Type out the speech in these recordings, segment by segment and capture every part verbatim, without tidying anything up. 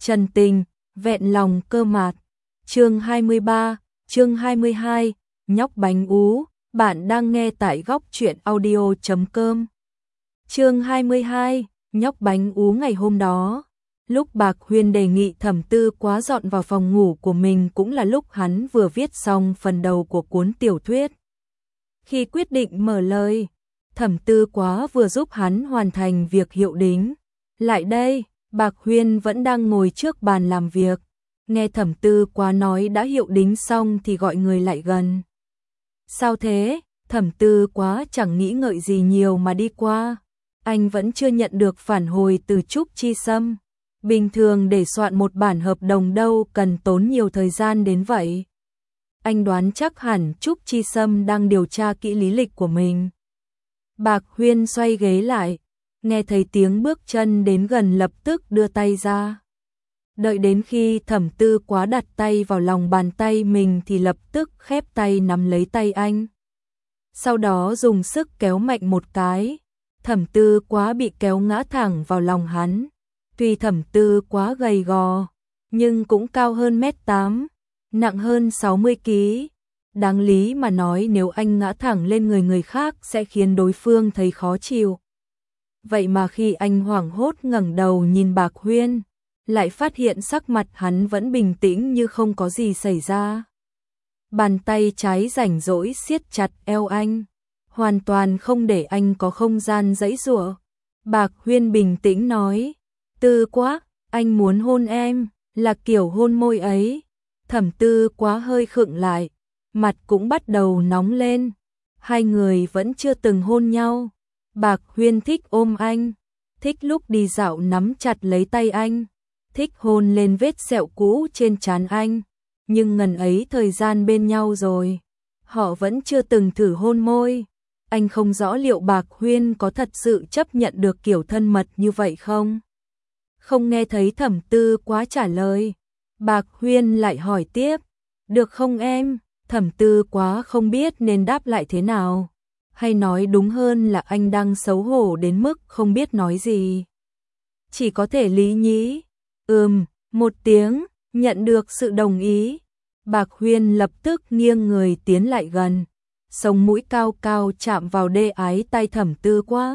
chân tình, vẹn lòng cơ mạt. Chương hai mươi ba, chương hai mươi hai, nhóc bánh ú, bạn đang nghe tại góc truyện audio chấm com. Chương hai mươi hai, nhóc bánh ú. Ngày hôm đó, lúc Bạc Huyên đề nghị Thẩm Tư Quá dọn vào phòng ngủ của mình cũng là lúc hắn vừa viết xong phần đầu của cuốn tiểu thuyết. Khi quyết định mở lời, Thẩm Tư Quá vừa giúp hắn hoàn thành việc hiệu đính. Lại đây, Bạc Huyên vẫn đang ngồi trước bàn làm việc, nghe Thẩm Tư Quá nói đã hiệu đính xong thì gọi người lại gần. Sao thế? Thẩm Tư Quá chẳng nghĩ ngợi gì nhiều mà đi qua. Anh vẫn chưa nhận được phản hồi từ Trúc Chi Sâm. Bình thường để soạn một bản hợp đồng đâu cần tốn nhiều thời gian đến vậy. Anh đoán chắc hẳn Trúc Chi Sâm đang điều tra kỹ lý lịch của mình. Bạc Huyên xoay ghế lại, nghe thấy tiếng bước chân đến gần lập tức đưa tay ra. Đợi đến khi Thẩm Tư Quá đặt tay vào lòng bàn tay mình thì lập tức khép tay nắm lấy tay anh. Sau đó dùng sức kéo mạnh một cái, Thẩm Tư Quá bị kéo ngã thẳng vào lòng hắn. Tuy Thẩm Tư Quá gầy gò, nhưng cũng cao hơn mét tám, nặng hơn sáu mươi ki lô gam. Đáng lý mà nói nếu anh ngã thẳng lên người người khác sẽ khiến đối phương thấy khó chịu. Vậy mà khi anh hoảng hốt ngẩng đầu nhìn Bạc Huyên, lại phát hiện sắc mặt hắn vẫn bình tĩnh như không có gì xảy ra. Bàn tay trái rảnh rỗi siết chặt eo anh, hoàn toàn không để anh có không gian giãy giụa. Bạc Huyên bình tĩnh nói, Tư Quá, anh muốn hôn em, là kiểu hôn môi ấy. Thẩm Tư Quá hơi khựng lại, mặt cũng bắt đầu nóng lên. Hai người vẫn chưa từng hôn nhau. Bạc Huyên thích ôm anh, thích lúc đi dạo nắm chặt lấy tay anh, thích hôn lên vết sẹo cũ trên trán anh. Nhưng ngần ấy thời gian bên nhau rồi, họ vẫn chưa từng thử hôn môi. Anh không rõ liệu Bạc Huyên có thật sự chấp nhận được kiểu thân mật như vậy không? Không nghe thấy Thẩm Tư Quá trả lời, Bạc Huyên lại hỏi tiếp, được không em? Thẩm Tư Quá không biết nên đáp lại thế nào, hay nói đúng hơn là anh đang xấu hổ đến mức không biết nói gì. Chỉ có thể lý nhí, ừm, một tiếng, nhận được sự đồng ý. Bạc Huyên lập tức nghiêng người tiến lại gần, sống mũi cao cao chạm vào đê ái tay Thẩm Tư Quá.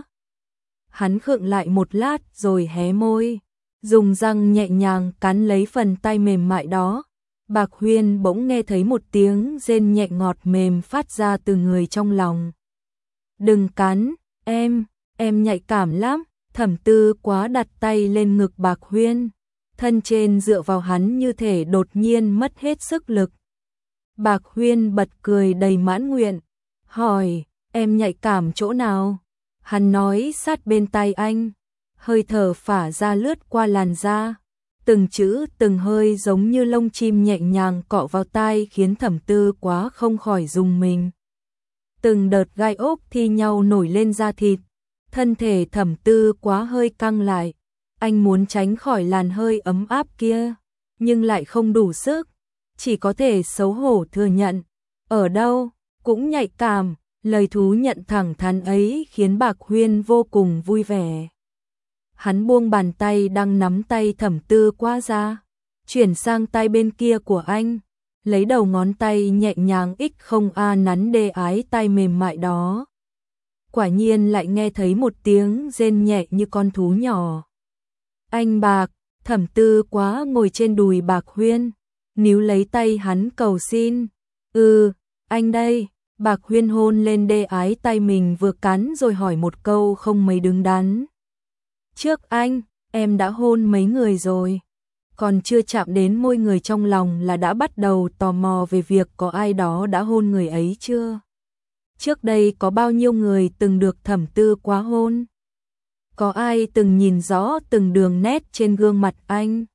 Hắn khựng lại một lát rồi hé môi, dùng răng nhẹ nhàng cắn lấy phần tay mềm mại đó. Bạc Huyên bỗng nghe thấy một tiếng rên nhẹ ngọt mềm phát ra từ người trong lòng. Đừng cắn, em, em nhạy cảm lắm. Thẩm Tư Quá đặt tay lên ngực Bạc Huyên, thân trên dựa vào hắn như thể đột nhiên mất hết sức lực. Bạc Huyên bật cười đầy mãn nguyện, hỏi, em nhạy cảm chỗ nào? Hắn nói sát bên tai anh, hơi thở phả ra lướt qua làn da. Từng chữ từng hơi giống như lông chim nhẹ nhàng cọ vào tai khiến Thẩm Tư Quá không khỏi rùng mình. Từng đợt gai ốc thi nhau nổi lên da thịt, thân thể Thẩm Tư Quá hơi căng lại. Anh muốn tránh khỏi làn hơi ấm áp kia, nhưng lại không đủ sức, chỉ có thể xấu hổ thừa nhận. Ở đâu, cũng nhạy cảm. Lời thú nhận thẳng thắn ấy khiến Bạc Huyên vô cùng vui vẻ. Hắn buông bàn tay đang nắm tay Thẩm Tư Quá ra, chuyển sang tay bên kia của anh, lấy đầu ngón tay nhẹ nhàng x không a nắn đê ái tay mềm mại đó. Quả nhiên lại nghe thấy một tiếng rên nhẹ như con thú nhỏ. Anh Bạc, Thẩm Tư Quá ngồi trên đùi Bạc Huyên, níu lấy tay hắn cầu xin. Ừ, anh đây. Bạc Huyên hôn lên đê ái tay mình vừa cắn rồi hỏi một câu không mấy đứng đắn. Trước anh, em đã hôn mấy người rồi, còn chưa chạm đến môi người trong lòng là đã bắt đầu tò mò về việc có ai đó đã hôn người ấy chưa? Trước đây có bao nhiêu người từng được Thẩm Tư Quá hôn? Có ai từng nhìn rõ từng đường nét trên gương mặt anh?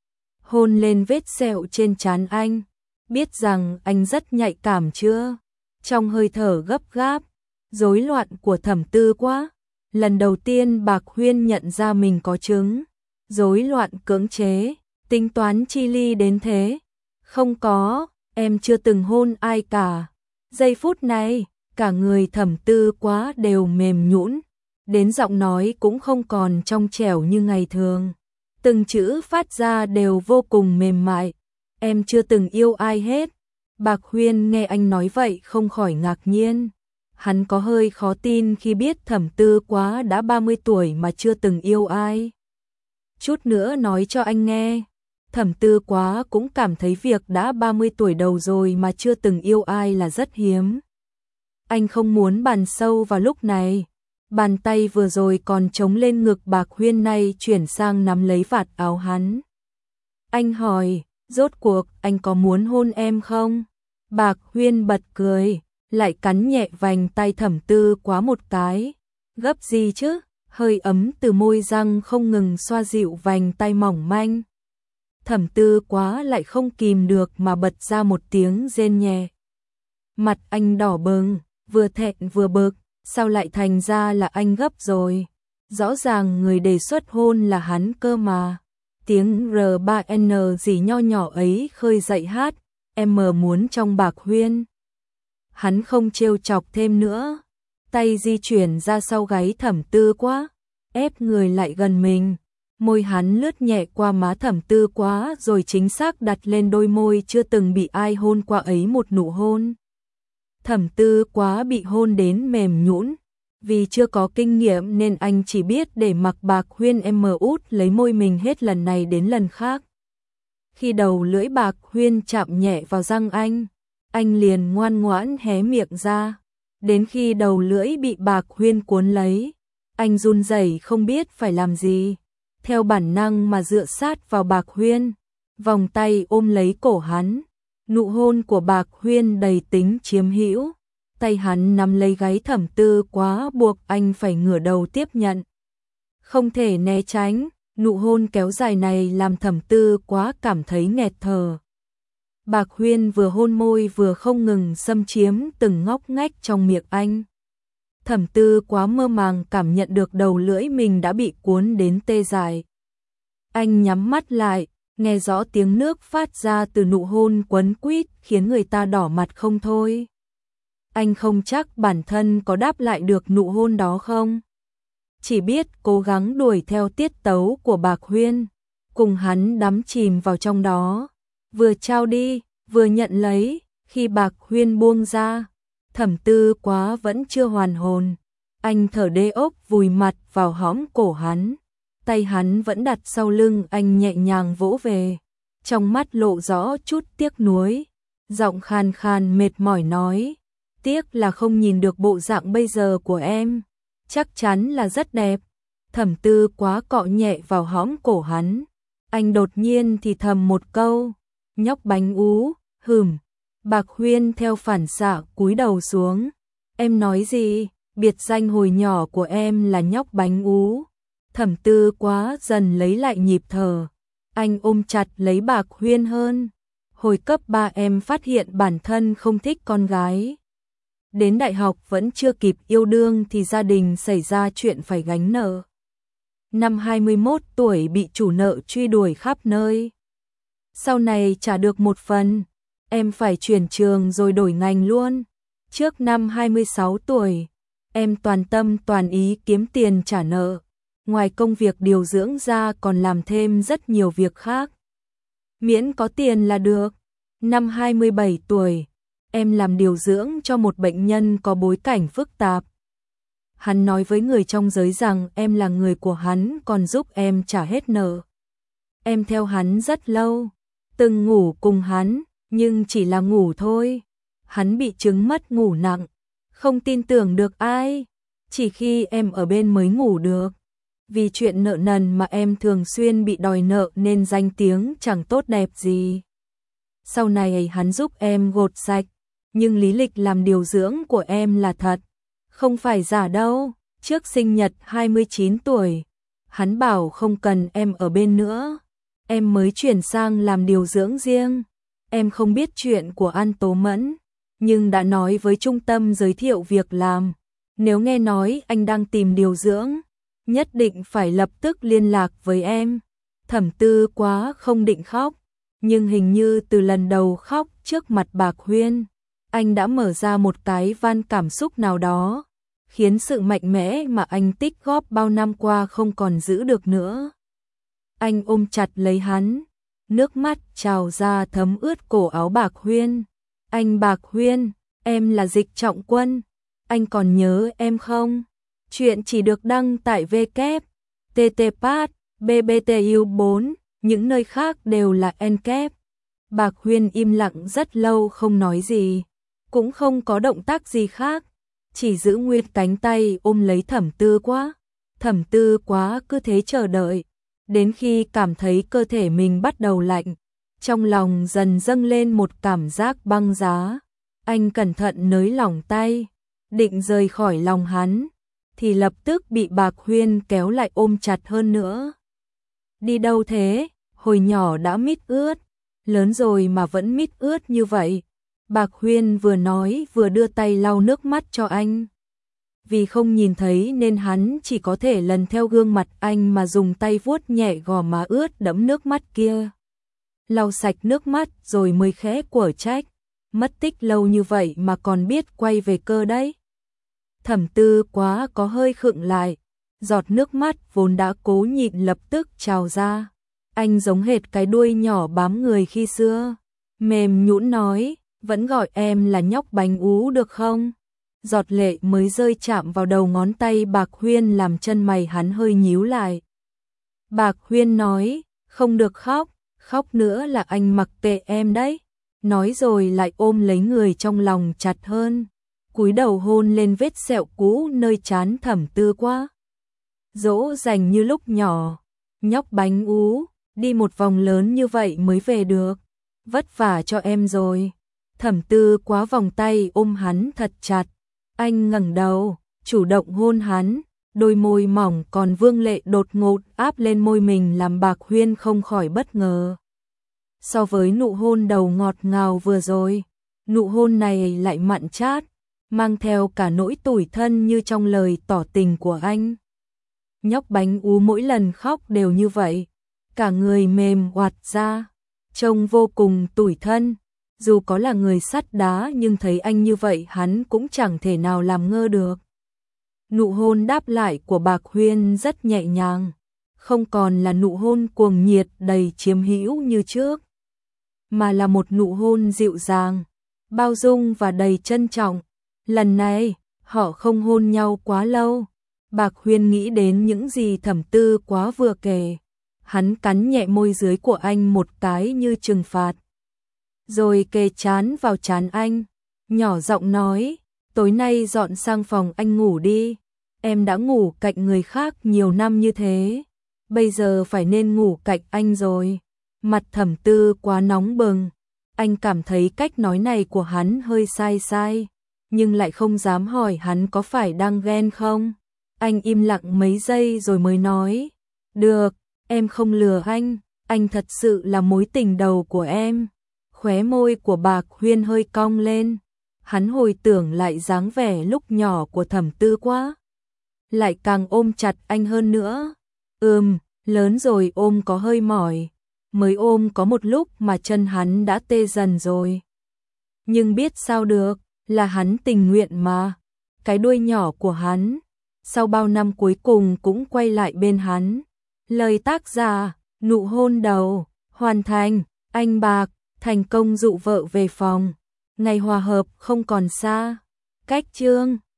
Hôn lên vết sẹo trên trán anh, biết rằng anh rất nhạy cảm chưa? Trong hơi thở gấp gáp, rối loạn của Thẩm Tư Quá, lần đầu tiên Bạc Huyên nhận ra mình có chứng rối loạn cưỡng chế, tính toán chi ly đến thế. Không có, em chưa từng hôn ai cả. Giây phút này, cả người Thẩm Tư Quá đều mềm nhũn, đến giọng nói cũng không còn trong trẻo như ngày thường. từng chữ phát ra đều vô cùng mềm mại. Em chưa từng yêu ai hết. Bạc Huyên nghe anh nói vậy không khỏi ngạc nhiên. Hắn có hơi khó tin khi biết Thẩm Tư Quá đã ba mươi tuổi mà chưa từng yêu ai. Chút nữa nói cho anh nghe. Thẩm Tư Quá cũng cảm thấy việc đã ba mươi tuổi đầu rồi mà chưa từng yêu ai là rất hiếm. Anh không muốn bàn sâu vào lúc này. Bàn tay vừa rồi còn chống lên ngực Bạc Huyên nay chuyển sang nắm lấy vạt áo hắn. Anh hỏi, rốt cuộc anh có muốn hôn em không? Bạc Huyên bật cười, lại cắn nhẹ vành tay Thẩm Tư Quá một cái. Gấp gì chứ? Hơi ấm từ môi răng không ngừng xoa dịu vành tay mỏng manh. Thẩm Tư Quá lại không kìm được mà bật ra một tiếng rên nhẹ. Mặt anh đỏ bừng, vừa thẹn vừa bực, sao lại thành ra là anh gấp rồi? Rõ ràng người đề xuất hôn là hắn cơ mà. Tiếng R ba N gì nho nhỏ ấy khơi dậy hát, em mờ muốn trong Bạc Huyên. Hắn không trêu chọc thêm nữa, tay di chuyển ra sau gáy Thẩm Tư Quá, ép người lại gần mình. Môi hắn lướt nhẹ qua má Thẩm Tư Quá rồi chính xác đặt lên đôi môi chưa từng bị ai hôn qua ấy một nụ hôn. Thẩm Tư Quá bị hôn đến mềm nhũn, vì chưa có kinh nghiệm nên anh chỉ biết để mặc Bạc Huyên em mờ út lấy môi mình hết lần này đến lần khác. Khi đầu lưỡi Bạc Huyên chạm nhẹ vào răng anh, anh liền ngoan ngoãn hé miệng ra. Đến khi đầu lưỡi bị Bạc Huyên cuốn lấy, anh run rẩy không biết phải làm gì. Theo bản năng mà dựa sát vào Bạc Huyên, vòng tay ôm lấy cổ hắn. Nụ hôn của Bạc Huyên đầy tính chiếm hữu, tay hắn nắm lấy gáy Thẩm Tư Quá buộc anh phải ngửa đầu tiếp nhận. Không thể né tránh, nụ hôn kéo dài này làm Thẩm Tư Quá cảm thấy nghẹt thở. Bạc Huyên vừa hôn môi vừa không ngừng xâm chiếm từng ngóc ngách trong miệng anh. Thẩm Tư Quá mơ màng cảm nhận được đầu lưỡi mình đã bị cuốn đến tê dại. Anh nhắm mắt lại, nghe rõ tiếng nước phát ra từ nụ hôn quấn quýt khiến người ta đỏ mặt không thôi. Anh không chắc bản thân có đáp lại được nụ hôn đó không. Chỉ biết cố gắng đuổi theo tiết tấu của Bạc Huyên, cùng hắn đắm chìm vào trong đó. Vừa trao đi, vừa nhận lấy, khi Bạc Huyên buông ra, Thẩm Tư Quá vẫn chưa hoàn hồn. Anh thở đê ốc vùi mặt vào hõm cổ hắn. Tay hắn vẫn đặt sau lưng anh nhẹ nhàng vỗ về. Trong mắt lộ rõ chút tiếc nuối. Giọng khàn khàn mệt mỏi nói. Tiếc là không nhìn được bộ dạng bây giờ của em. Chắc chắn là rất đẹp. Thẩm Tư Quá cọ nhẹ vào hõm cổ hắn. Anh đột nhiên thì thầm một câu. Nhóc bánh ú, hừm. Bạc Huyên theo phản xạ cúi đầu xuống. Em nói gì? Biệt danh hồi nhỏ của em là nhóc bánh ú. Thẩm Tư Quá dần lấy lại nhịp thở. Anh ôm chặt lấy Bạc Huyên hơn. Hồi cấp ba em phát hiện bản thân không thích con gái. Đến đại học vẫn chưa kịp yêu đương thì gia đình xảy ra chuyện phải gánh nợ. Năm hai mươi mốt tuổi bị chủ nợ truy đuổi khắp nơi. Sau này trả được một phần, em phải chuyển trường rồi đổi ngành luôn. Trước năm hai mươi sáu tuổi, em toàn tâm toàn ý kiếm tiền trả nợ. Ngoài công việc điều dưỡng ra còn làm thêm rất nhiều việc khác. Miễn có tiền là được. Năm hai mươi bảy tuổi, em làm điều dưỡng cho một bệnh nhân có bối cảnh phức tạp. Hắn nói với người trong giới rằng em là người của hắn còn giúp em trả hết nợ. Em theo hắn rất lâu, từng ngủ cùng hắn, nhưng chỉ là ngủ thôi. Hắn bị chứng mất ngủ nặng, không tin tưởng được ai, chỉ khi em ở bên mới ngủ được. Vì chuyện nợ nần mà em thường xuyên bị đòi nợ nên danh tiếng chẳng tốt đẹp gì. Sau này hắn giúp em gột sạch, nhưng lý lịch làm điều dưỡng của em là thật, không phải giả đâu. Trước sinh nhật hai mươi chín tuổi, hắn bảo không cần em ở bên nữa, em mới chuyển sang làm điều dưỡng riêng. Em không biết chuyện của An Tố Mẫn, nhưng đã nói với trung tâm giới thiệu việc làm, nếu nghe nói anh đang tìm điều dưỡng, nhất định phải lập tức liên lạc với em. Thẩm Tư Quá không định khóc, nhưng hình như từ lần đầu khóc trước mặt Bạc Huyên, anh đã mở ra một cái van cảm xúc nào đó, khiến sự mạnh mẽ mà anh tích góp bao năm qua không còn giữ được nữa. Anh ôm chặt lấy hắn, nước mắt trào ra thấm ướt cổ áo Bạc Huyên. Anh Bạc Huyên, em là Dịch Trọng Quân, anh còn nhớ em không? Chuyện chỉ được đăng tại vê kép tê tê pát bê bê tê u bốn, những nơi khác đều là en kép. Bạc Huyên im lặng rất lâu không nói gì, cũng không có động tác gì khác, chỉ giữ nguyên cánh tay ôm lấy Thẩm Tư Quá. Thẩm Tư Quá cứ thế chờ đợi, đến khi cảm thấy cơ thể mình bắt đầu lạnh, trong lòng dần dâng lên một cảm giác băng giá. Anh cẩn thận nới lỏng tay, định rời khỏi lòng hắn, thì lập tức bị Bạc Huyên kéo lại ôm chặt hơn nữa. Đi đâu thế? Hồi nhỏ đã mít ướt, lớn rồi mà vẫn mít ướt như vậy. Bạc Huyên vừa nói vừa đưa tay lau nước mắt cho anh. Vì không nhìn thấy nên hắn chỉ có thể lần theo gương mặt anh mà dùng tay vuốt nhẹ gò má ướt đẫm nước mắt kia. Lau sạch nước mắt rồi mới khẽ quở trách, mất tích lâu như vậy mà còn biết quay về cơ đấy. Thẩm Tư Quá có hơi khựng lại, giọt nước mắt vốn đã cố nhịn lập tức trào ra. Anh giống hệt cái đuôi nhỏ bám người khi xưa, mềm nhũn nói, vẫn gọi em là nhóc bánh ú được không? Giọt lệ mới rơi chạm vào đầu ngón tay Bạc Huyên làm chân mày hắn hơi nhíu lại. Bạc Huyên nói, không được khóc, khóc nữa là anh mặc kệ em đấy. Nói rồi lại ôm lấy người trong lòng chặt hơn, cúi đầu hôn lên vết sẹo cũ nơi trán Thẩm Tư Quá. Dỗ dành như lúc nhỏ, nhóc bánh ú, đi một vòng lớn như vậy mới về được, vất vả cho em rồi. Thẩm Tư Quá vòng tay ôm hắn thật chặt, anh ngẩng đầu, chủ động hôn hắn, đôi môi mỏng còn vương lệ đột ngột áp lên môi mình làm Bạc Huyên không khỏi bất ngờ. So với nụ hôn đầu ngọt ngào vừa rồi, nụ hôn này lại mặn chát, mang theo cả nỗi tủi thân như trong lời tỏ tình của anh. Nhóc bánh ú mỗi lần khóc đều như vậy, cả người mềm oặt ra, trông vô cùng tủi thân. Dù có là người sắt đá nhưng thấy anh như vậy hắn cũng chẳng thể nào làm ngơ được. Nụ hôn đáp lại của Bạc Huyên rất nhẹ nhàng, không còn là nụ hôn cuồng nhiệt đầy chiếm hữu như trước, mà là một nụ hôn dịu dàng, bao dung và đầy trân trọng. Lần này, họ không hôn nhau quá lâu. Bạc Huyên nghĩ đến những gì Thẩm Tư Quá vừa kể. Hắn cắn nhẹ môi dưới của anh một cái như trừng phạt, rồi kề trán vào trán anh, nhỏ giọng nói, tối nay dọn sang phòng anh ngủ đi. Em đã ngủ cạnh người khác nhiều năm như thế, bây giờ phải nên ngủ cạnh anh rồi. Mặt Thẩm Tư Quá nóng bừng, anh cảm thấy cách nói này của hắn hơi sai sai, nhưng lại không dám hỏi hắn có phải đang ghen không. Anh im lặng mấy giây rồi mới nói, được, em không lừa anh, anh thật sự là mối tình đầu của em. Khóe môi của Bạc Huyên hơi cong lên, hắn hồi tưởng lại dáng vẻ lúc nhỏ của Thẩm Tư Quá, lại càng ôm chặt anh hơn nữa. Ừm, lớn rồi ôm có hơi mỏi, mới ôm có một lúc mà chân hắn đã tê dần rồi. Nhưng biết sao được, là hắn tình nguyện mà. Cái đuôi nhỏ của hắn, sau bao năm cuối cùng cũng quay lại bên hắn. Lời tác giả, nụ hôn đầu, hoàn thành, anh Bạc, thành công dụ vợ về phòng. Ngày hòa hợp không còn xa. Cách chương